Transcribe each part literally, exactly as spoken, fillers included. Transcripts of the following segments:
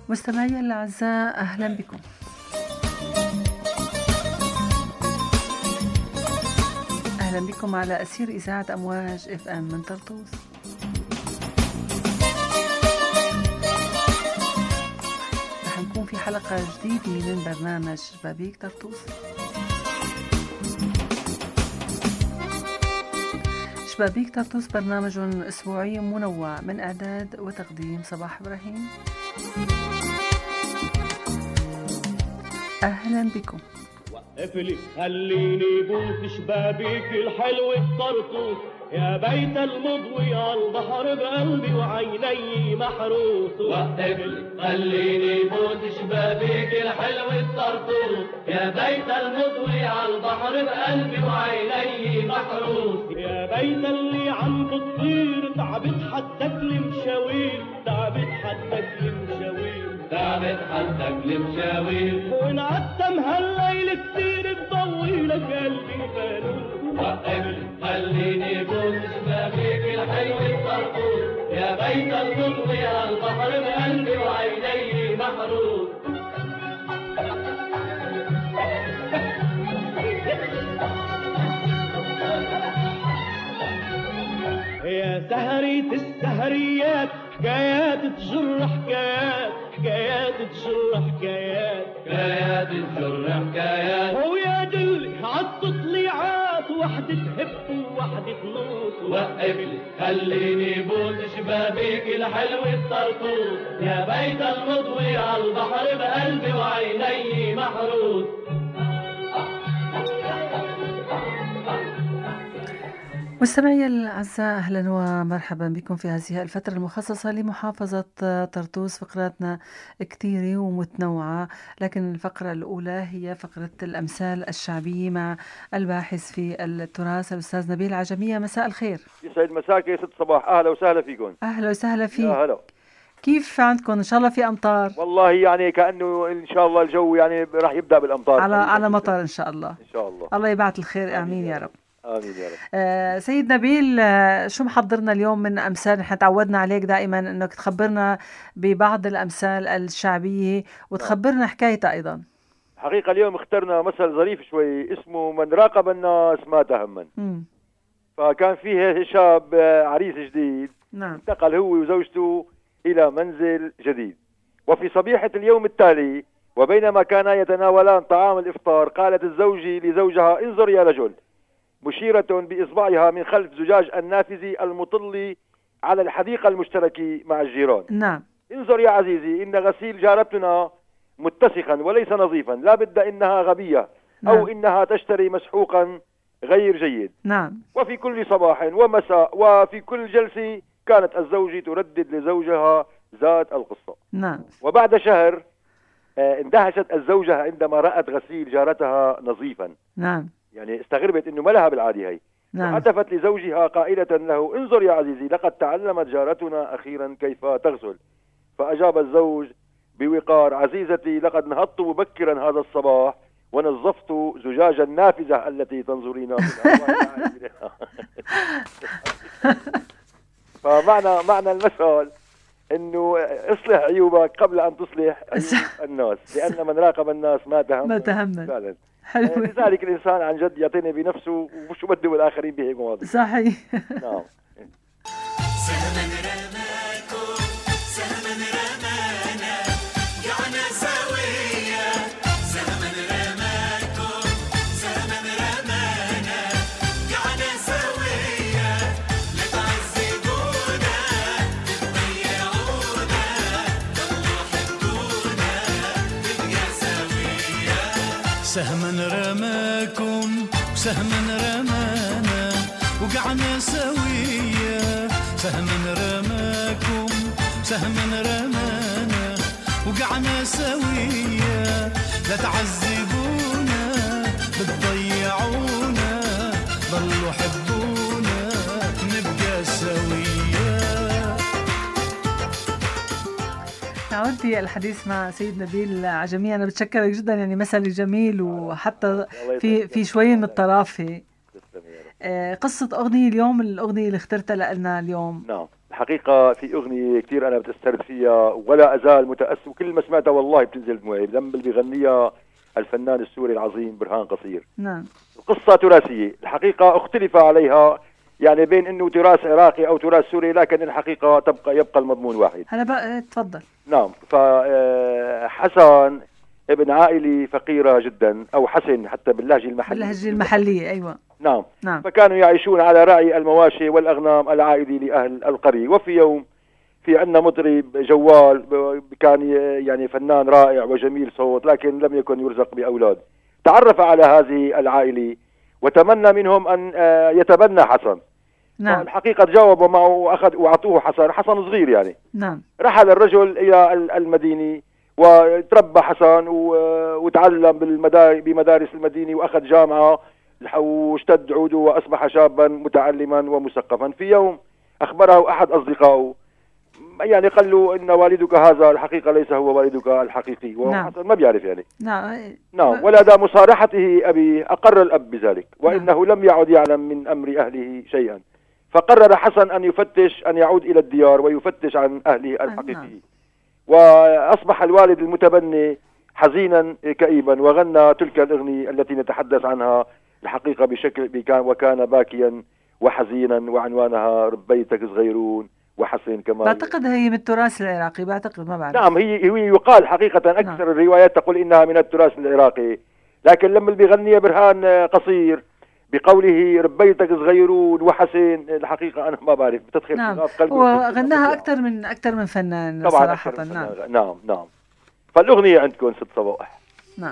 مستمعي الأعزاء، أهلا بكم. أهلا بكم على أسير إذاعة أمواج إف أم من طرطوس. رح نكون في حلقة جديدة من برنامج شبابيك طرطوس. شبابيك طرطوس برنامج أسبوعي منوع من إعداد وتقديم صباح إبراهيم. أهلا بكم. وقفلي خليني بوس شبابيك الحلو الطرطوس، يا بيت المضوي على البحر بقلبي وعيني محروس. وقفلي خليني بوس شبابيك الحلو الطرطوس، يا بيت المضوي على البحر بقلبي وعيني محروس. يا بيت اللي عم بتطير تعبت حدك المشاوير، تعبت حدك المشاوير، تعبت حدك المشاوير. ونعتم هالليل كتير بضوي لك قلبي فانوس. وقفلي خليني بوس شبابيك الحلو الطرطوس، يا بيت المضوي على البحر بقلبي وعيني محروس. يا سهرية السهريات حكايات تجر حكايات، حكايات تجر حكايات، حكايات تجر حكايات. ويا دلي عالتطليعات وحدة تهب ووحدة تنوس. وقفلي خليني بوس شبابيك الحلو الطرطوس، يا بيت المضوي على البحر بقلبي وعيني محروس. مستمعي الأعزاء، أهلا ومرحبا بكم في هذه الفترة المخصصة لمحافظة طرطوس. فقراتنا كثيرة ومتنوعة، لكن الفقرة الأولى هي فقرة الأمثال الشعبية مع الباحث في التراث الأستاذ نبيل عجمية. مساء الخير. يسعد مساك يا ست صباح، أهلا وسهلا فيكم. أهلا وسهلا فيك. يا هلا. كيف عندكم؟ إن شاء الله في أمطار؟ والله يعني كأنه إن شاء الله الجو يعني راح يبدأ بالأمطار على على مطر إن شاء الله. إن شاء الله. الله يبعث الخير. آمين يا رب. آمين يا رب. آه سيد نبيل، آه شو محضرنا اليوم من أمثال؟ نحن تعودنا عليك دائما أنك تخبرنا ببعض الأمثال الشعبية وتخبرنا حكايتها أيضا. حقيقة اليوم اخترنا مثل ظريف شوي اسمه من راقب الناس مات هما. فكان فيه شاب عريس جديد. نعم. انتقل هو وزوجته إلى منزل جديد، وفي صبيحة اليوم التالي وبينما كانا يتناولان طعام الإفطار قالت الزوجة لزوجها: انظر يا رجل، مشيرة بإصبعها من خلف زجاج النافذة المطل على الحديقة المشتركة مع الجيران. نعم. انظر يا عزيزي، إن غسيل جارتنا متسخا وليس نظيفا، لا بد إنها غبية. نعم. أو إنها تشتري مسحوقا غير جيد. نعم. وفي كل صباح ومساء وفي كل جلسة كانت الزوجة تردد لزوجها ذات القصة. نعم. وبعد شهر اندهشت الزوجة عندما رأت غسيل جارتها نظيفا. نعم. يعني استغربت انه ما لها بالعادي هي. نعم. وهتفت لزوجها قائلة له: انظر يا عزيزي، لقد تعلمت جارتنا أخيرا كيف تغسل. فأجاب الزوج بوقار: عزيزتي، لقد نهضت مبكرا هذا الصباح ونظفت زجاج النافذة التي تنظرين منها. فمعنى معنى المثل انه اصلح عيوبك قبل ان تصلح عيوب الناس، لان من راقب الناس ما تهم ما تهم فعلا. حلو. لذلك الانسان عن جد يعتني بنفسه وشو بده بالاخرين بهيك مواضيع. صحيح. نعم. سهما رماكم سهما رمانا قعنا سويا، سهما رماكم سهما رمانا قعنا سويا، لا تعذبونا تضيعونا، ضلوا حبونا نبقى سويا. سهما رماكم وسهما رمانا وقعنا سويا، سهما رماكم سهما رمانا وقعنا سويا، لا تعذبونا بتضيعونا، ضلوا حبونا نبقى سويا. نعود في الحديث مع سيد نبيل عجمية. أنا بتشكرك جدا، يعني مثل جميل وحتى في في شوي من الطرافة. آه، قصة أغنية اليوم، الأغنية اللي اخترتها لنا اليوم. نعم الحقيقة في أغنية كثير أنا بتأثرت فيها ولا أزال متأثر، وكل ما سمعتها والله بتنزل دموعي، لما اللي بيغنيها الفنان السوري العظيم برهان قصير. نعم. قصة تراثية الحقيقة اختلف عليها، يعني بين انه تراث عراقي او تراث سوري، لكن الحقيقة تبقى يبقى المضمون واحد. هلا بقى تفضل. نعم. فحسن ابن عائلة فقيرة جدا، او حسن حتى باللهجة المحلية. باللهجة المحلية ايوه. نعم. نعم. فكانوا يعيشون على رعي المواشي والاغنام العائدي لاهل القرية. وفي يوم في عندنا مطرب جوال كان يعني فنان رائع وجميل صوت، لكن لم يكن يرزق باولاد. تعرف على هذه العائلة وتمنى منهم ان يتبنى حسن. نعم. الحقيقة تجاوبوا معه واخذ واعطوه حسن، حسن صغير يعني. نعم. رحل الرجل الى المدينة وتربى حسن وتعلم بمدارس المدينة واخذ جامعة واشتد عوده واصبح شابا متعلما ومثقفا. في يوم اخبره احد اصدقائه، يعني قال له ان والدك هذا الحقيقة ليس هو والدك الحقيقي، وهو نعم. حسن ما بيعرف يعني. نعم. نعم. ولدى مصارحته أبيه أقر الأب بذلك، وإنه لم يعد يعلم من أمر أهله شيئا. فقرر حسن أن يفتش، أن يعود إلى الديار ويفتش عن أهله الحقيقي. وأصبح الوالد المتبني حزينا كئيبا وغنى تلك الأغنية التي نتحدث عنها الحقيقة بشكل وكان باكيا وحزينا، وعنوانها ربيتك صغيرون وحسن كمان. بعتقد هي من التراث العراقي، بعتقد ما بعرف. نعم هي هي يقال حقيقة أكثر. نعم. الروايات تقول إنها من التراث العراقي، لكن لما اللي بيغنيها برهان قصير بقوله ربيتك صغيرون وحسن، الحقيقة أنا ما بعرف بتدخل. نعم. وغناها أكثر من أكثر من فنان طبعا صراحة. من نعم. فنان. نعم نعم. فالأغنية عندكم ست صباح. نعم.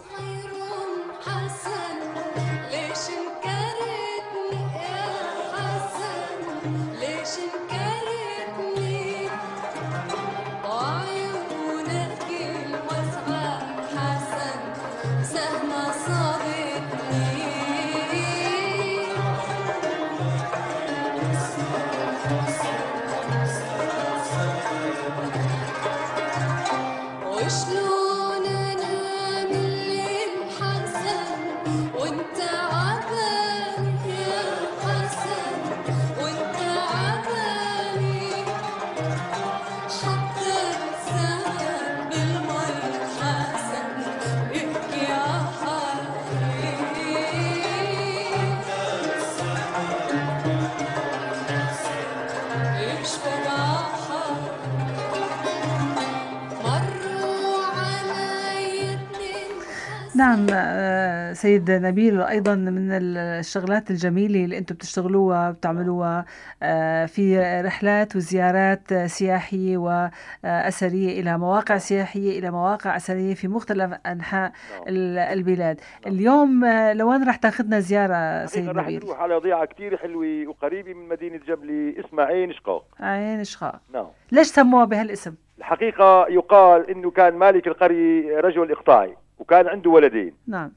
نعم سيد نبيل، أيضا من الشغلات الجميلة اللي أنتم بتشتغلوها بتعملوها في رحلات وزيارات سياحية وأثرية إلى مواقع سياحية إلى مواقع أثرية في مختلف أنحاء البلاد. اليوم لوين رح تاخذنا زيارة سيد نبيل؟ رح نروح على ضيعة كتير حلوة وقريبة من مدينة جبلي اسمها عين شقاق. عين شقاق. نعم. ليش سموها بهالاسم؟ الحقيقة يقال إنه كان مالك القرية رجل إقطاعي وكان عنده ولدين. نعم.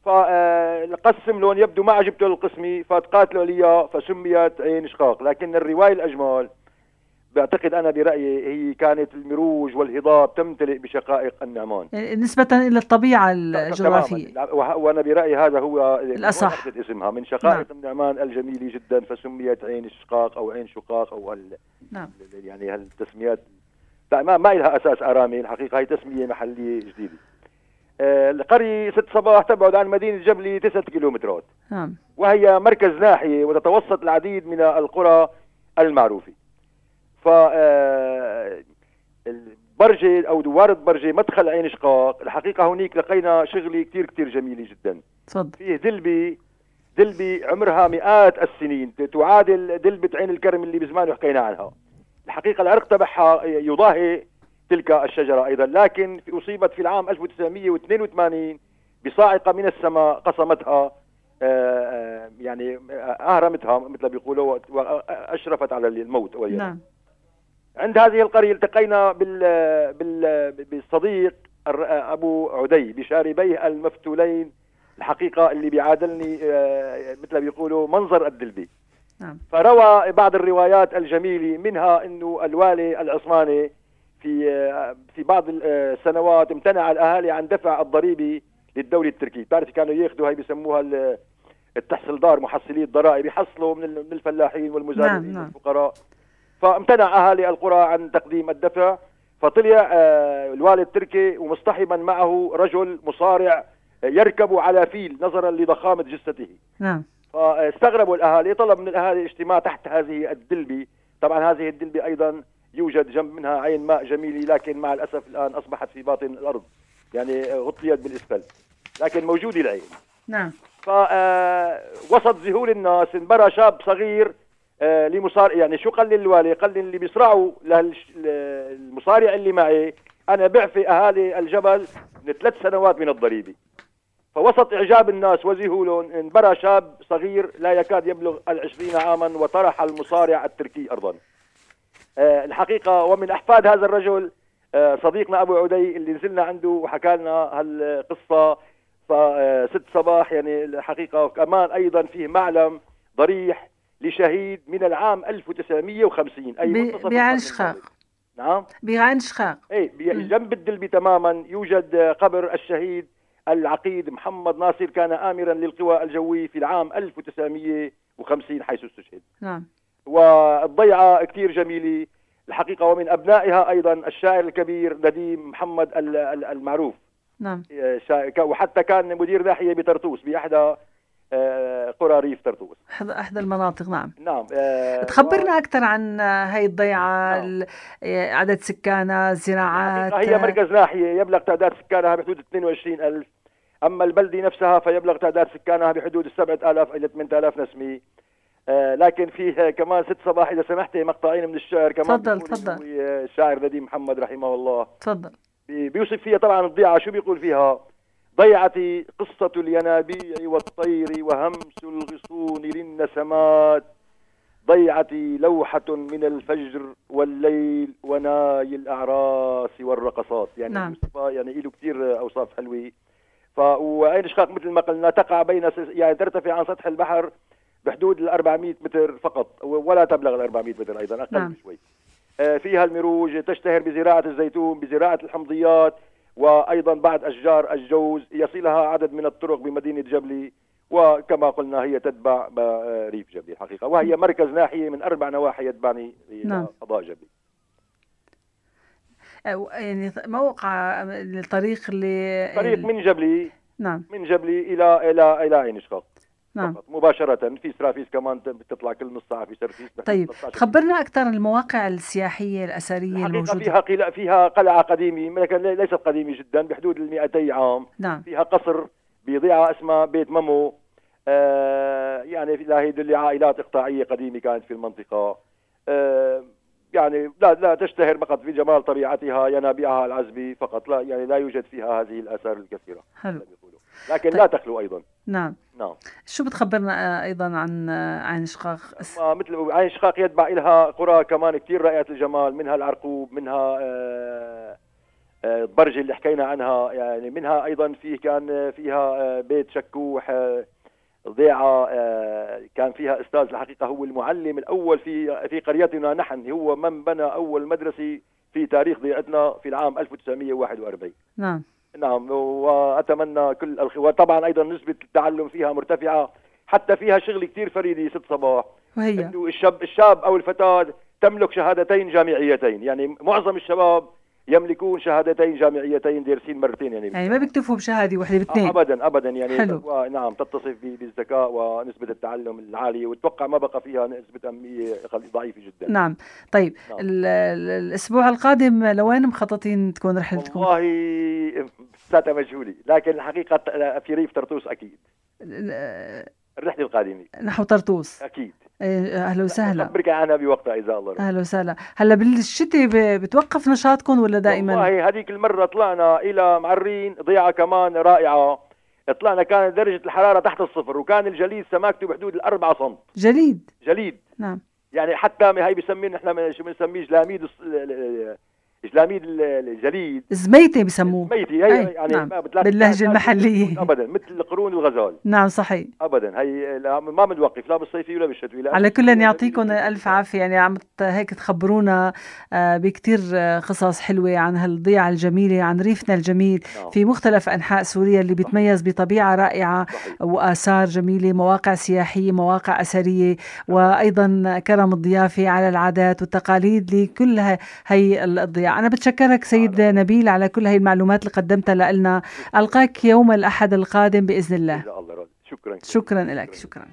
فقسم لهم يبدو ما عجبته القسمي فتقاتلوا عليها فسميت عين شقاق. لكن الرواية الأجمل بعتقد أنا برأيي هي كانت المروج والهضاب تمتلئ بشقائق النعمان نسبة إلى الطبيعة الجغرافية، وأنا برأيي هذا هو الأصح اسمها من شقائق نعم. النعمان الجميلة جدا فسميت عين شقاق أو عين شقاق أو ال... نعم. يعني هالتسميات ما ما لها أساس آرامي، الحقيقة هي تسمية محلية جديدة. آه القرية ست صباح تبعد عن مدينة جبلي تسعة كيلومترات. نعم. وهي مركز ناحية وتتوسط العديد من القرى المعروفة. ف برجة أو دوارة برجة مدخل عين شقاق، الحقيقة هونيك لقينا شغلة كتير كتير جميلة جدا. صد. فيه دلبي دلبي عمرها مئات السنين تعادل دلبة عين الكرم اللي بزمان حكينا عنها. الحقيقة العرق تبعها يضاهي تلك الشجرة أيضا، لكن أصيبت في العام ألف وتسعمئة واثنين وثمانين بصاعقة من السماء قصمتها، يعني أهرمتها مثل بيقولوا وأشرفت على الموت. نعم. عند هذه القرية التقينا بال بال بالصديق أبو عدي بشاربيه المفتولين، الحقيقة اللي بيعادلني مثل بيقولوا منظر الدلبي. نعم. فروى بعض الروايات الجميلة منها إنه الوالي العثماني في في بعض السنوات امتنع الأهالي عن دفع الضريبة للدولة التركية. تعرف كانوا ياخذوا هاي بيسموها التحصيلدار محصلي الضرائب يحصلوا من ال- من الفلاحين والمزارعين نعم، نعم. والفقراء. فامتنع أهالي القرى عن تقديم الدفع، فطلع آه، الوالي التركي ومصطحبا معه رجل مصارع يركب على فيل نظرا لضخامة جثته. نعم. فاستغربوا الأهالي، طلب من الأهالي الاجتماع تحت هذه الدلبة. طبعا هذه الدلبة أيضا يوجد جنب منها عين ماء جميلة، لكن مع الأسف الآن أصبحت في باطن الأرض، يعني غطيت بالإسفلت، لكن موجودة العين. نعم. فوسط ذهول الناس انبرى شاب صغير آه، لمصارع. يعني شو قال للوالي؟ قال اللي بيصرعوا للمصارع اللي معي أنا بعفي أهالي الجبل من ثلاث سنوات من الضريبة. فوسط إعجاب الناس وذهولهم انبرى شاب صغير لا يكاد يبلغ العشرين عاما وطرح المصارع التركي أرضا. آه، الحقيقة ومن أحفاد هذا الرجل آه، صديقنا أبو عدي اللي نزلنا عنده وحكى لنا هالقصة. فست صباح يعني الحقيقة كمان أيضا فيه معلم ضريح لشهيد من العام ألف وتسعمئة وخمسين، أي ب- منتصف بعين القرن شقاق. الماضي. نعم. بعين شقاق. اي بي- جنب الدلبي تماما يوجد قبر الشهيد العقيد محمد ناصر، كان آمرا للقوى الجوية في العام ألف وتسعمئة وخمسين حيث استشهد. نعم. والضيعة كثير جميلة الحقيقة، ومن أبنائها أيضا الشاعر الكبير نديم محمد ال- ال- المعروف. نعم. شا- وحتى كان مدير ناحية بطرطوس بإحدى آه، قرى ريف طرطوس. أحد أحد المناطق. نعم. نعم. آه، تخبرنا أكثر عن هاي الضيعة، نعم. ال- عدد سكانها، الزراعات. هي مركز ناحية يبلغ تعداد سكانها بحدود اثنين وعشرين ألف، أما البلدة نفسها فيبلغ تعداد سكانها بحدود سبعة آلاف إلى ثمانية آلاف نسمة. آه، لكن فيه كمان ست صباح إذا سمحتي مقطعين من الشعر كمان. تفضل، بيقول تفضل. هو الشاعر نديم محمد رحمه الله. تفضل. بي- بيوصف فيها طبعا الضيعة. شو بيقول فيها؟ ضيعتي قصة الينابيع والطير وهمس الغصون للنسمات، ضيعتي لوحة من الفجر والليل وناي الأعراس والرقصات. يعني نعم. يوصفها يعني له كثير أوصاف حلوة. ف وعين شقاق مثل ما قلنا تقع بين س- يعني ترتفع عن سطح البحر بحدود ال أربعمئة متر فقط، ولا تبلغ ال أربعمئة متر أيضا، أقل نعم. بشوي. آه، فيها المروج، تشتهر بزراعة الزيتون، بزراعة الحمضيات، وأيضا بعد أشجار الجوز. يصلها عدد من الطرق بمدينة جبلي، وكما قلنا هي تتبع ب- ريف جبلي الحقيقة، وهي مركز ناحية من أربع نواحي يتبعني نعم. لقضاء جبلي. أو- يعني موقع الطريق اللي طريق من جبلي نعم. من جبلي إلى إلى إلى عين شقاق. نعم. فقط مباشرة. في سرافيس كمان بتطلع كل نص ساعة في سرافيس. طيب خبرنا أكثر عن المواقع السياحية الأثرية الحقيقة الموجودة. فيها قلعة فيها قلعة قديمة، لكن ليست قديمة جدا، بحدود المئتي عام. نعم. فيها قصر بضيعة اسمها بيت ممو، آه يعني لا يدل لعائلات إقطاعية قديمة كانت في المنطقة. آه يعني لا لا تشتهر فقط في جمال طبيعتها، ينابيعها العذبة فقط، لا يعني لا يوجد فيها هذه الآثار الكثيرة. حلو. لكن طيب. لا تخلو أيضا. نعم. نعم. شو بتخبرنا آه، أيضا عن آه، عين شقاق؟ ما مثل عين شقاق يتبع لها قرى كمان كثير رائعة الجمال، منها العرقوب، منها آه آه برج اللي حكينا عنها، يعني منها أيضا فيه كان فيها آه بيت شكوح، آه ضيعة، آه كان فيها أستاذ الحقيقة هو المعلم الأول في في قريتنا نحن، هو من بنى أول مدرسة في تاريخ ضيعتنا في العام ألف وتسعمئة وواحد وأربعين. نعم. نعم. وأتمنى كل الخ... وطبعا أيضا نسبة التعلم فيها مرتفعة، حتى فيها شغل كتير فريدي ست صباح. وهي إنه الشاب الشاب أو الفتاة تملك شهادتين جامعيتين، يعني معظم الشباب يملكون شهادتين جامعيتين دارسين مرتين. يعني يعني ما بيكتفوا بشهادة واحدة باثنين. أبدا أبدا يعني. حلو. و... نعم تتصف ب- بالذكاء ونسبة التعلم العالية، واتوقع ما بقى فيها نسبة أهمية ضعيفة جدا. نعم. طيب نعم. ال- ال- الأسبوع القادم لوين مخططين تكون رحلتكم؟ والله ساعتها مجهولة، لكن الحقيقة في ريف طرطوس أكيد ال- الرحلة القادمة نحو طرطوس. أكيد. إيه، أهلا وسهلا. أخبرك عنها بوقتها إذا الله رأى. أهلا وسهلا. هلا بالشتاء ب- بتوقف نشاطكم ولا دائما؟ والله هذيك المرة طلعنا إلى معرين، ضيعة كمان رائعة. طلعنا كانت درجة الحرارة تحت الصفر، وكان الجليد سماكته بحدود الأربعة سنت جليد. جليد. نعم. يعني حتى هي بسمين نحن شو بنسميه جلاميد الص- ال- ال- جلاميد ال- الجليد، زميتة بسموه. ميتي، أي، هي يعني نعم. ما بتلاقي باللهجة المحلية. ابدا مثل القرون والغزال نعم صحيح. ابدا. هي لا- ما بنوقف لا بالصيفي ولا بالشتوي. لا على كل جميلة يعطيكم جداً. ألف عافية، يعني عم ت- هيك تخبرونا آه، بكتير آه، قصص حلوة عن هالضيعة الجميلة، عن ريفنا الجميل نعم. في مختلف أنحاء سوريا اللي بيتميز بطبيعة رائعة صحيح. وآثار جميلة، مواقع سياحية، مواقع أثرية، وأيضا كرم الضيافة على العادات والتقاليد لكل ه- هي الضياع. أنا بتشكرك سيد نبيل على كل هاي المعلومات اللي قدمتها لنا. ألقاك يوم الأحد القادم بإذن الله. إذا الله راد. شكرا شكرا لك. شكرا.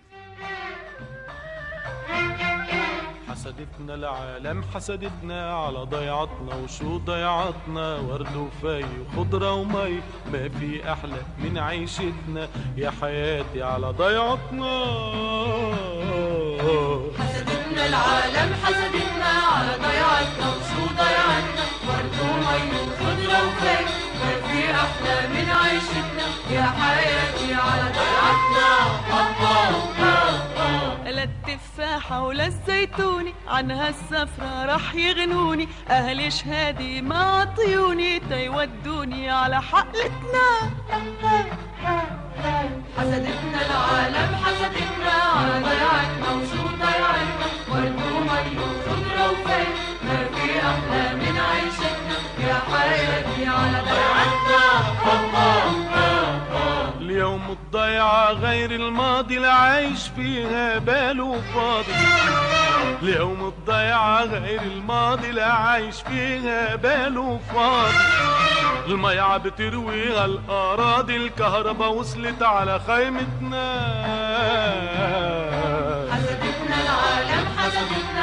حسدتنا العالم، حسدتنا على ضيعتنا، وشو ضيعتنا؟ ورد وفي وخضرة ومي، ما في أحلى من عيشتنا يا حياتي على ضيعتنا. حسدتنا العالم، حسدتنا على ضيعتنا، وشو ضيعتنا؟ ورد ومي وخضرة وفي، ما في أحلى من عيشتنا يا حياتي على ضيعتنا. لا التفاحة ولا الزيتوني عن هالسفرة رح يغنوني، أهل شهادي ما عطيوني تيودوني على حقلتنا. حسدتنا العالم، حسدتنا على ضيعتنا، وشو ضيعتنا؟ ورد ومي وخضرة وفي، ما في أحلى من عيشتنا يا حياتي على ضيعتنا. اليوم الضيعة غير الماضي العايش فيها باله فاضي. اليوم الضيعة غير الماضي العايش فيها باله فاضي. الميعة بتروي هالأراضي، الكهرباء وصلت على خيمتنا.